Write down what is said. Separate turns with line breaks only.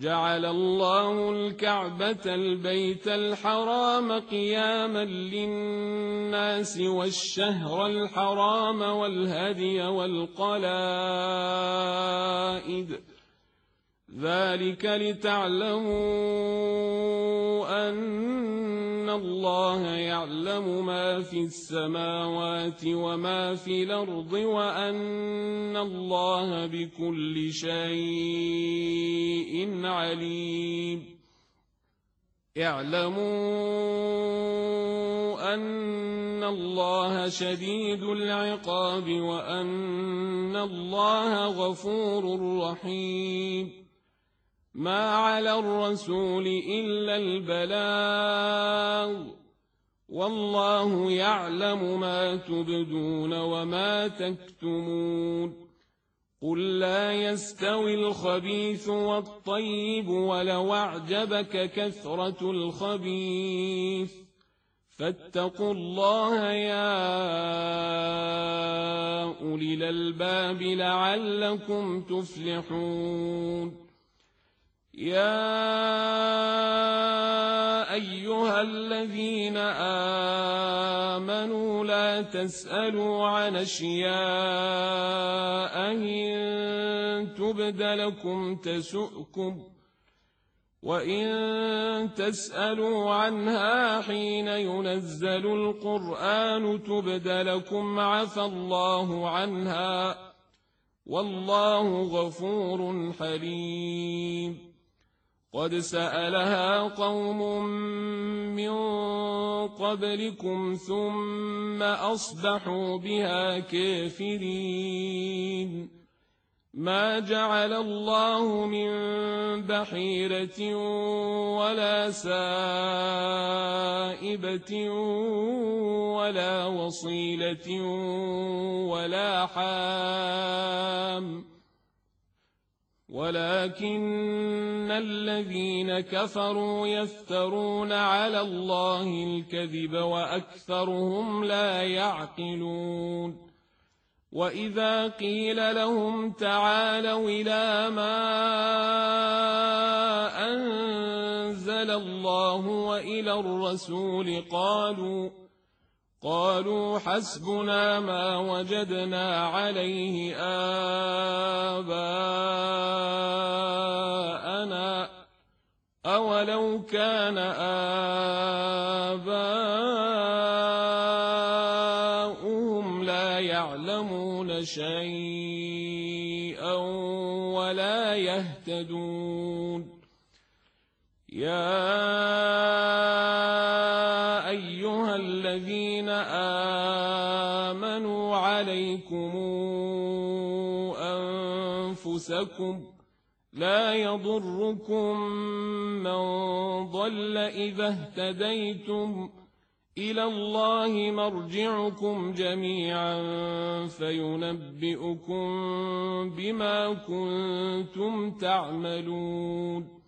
جعل الله الكعبة البيت الحرام قياما للناس والشهر الحرام والهدي والقلائد ذلك لتعلموا أن الله يعلم ما في السماوات وما في الأرض وأن الله بكل شيء عليم اعلموا أن الله شديد العقاب وأن الله غفور رحيم ما على الرسول إلا البلاغ والله يعلم ما تبدون وما تكتمون قل لا يستوي الخبيث والطيب ولو أعجبك كثرة الخبيث فاتقوا الله يا أولي الألباب لعلكم تفلحون يا أيها الذين آمنوا لا تسألوا عن أشياء إن تبد لكم تسؤكم وإن تسألوا عنها حين ينزل القرآن تبد لكم عفى الله عنها والله غفور حليم قد سألها قوم من قبلكم ثم أصبحوا بها كافرين ما جعل الله من بحيرة ولا سائبة ولا وصيلة ولا حام ولكن الذين كفروا يفترون على الله الكذب وأكثرهم لا يعقلون وإذا قيل لهم تعالوا إلى ما أنزل الله وإلى الرسول قالوا حسبنا ما وجدنا عليه آباءنا أولو كان آباؤهم لا يعلمون شيئا ولا يهتدون يا أيها الذين آمنوا عليكم أنفسكم لا يضركم من ضل إذا اهتديتم إلى الله مرجعكم جميعا فينبئكم بما كنتم تعملون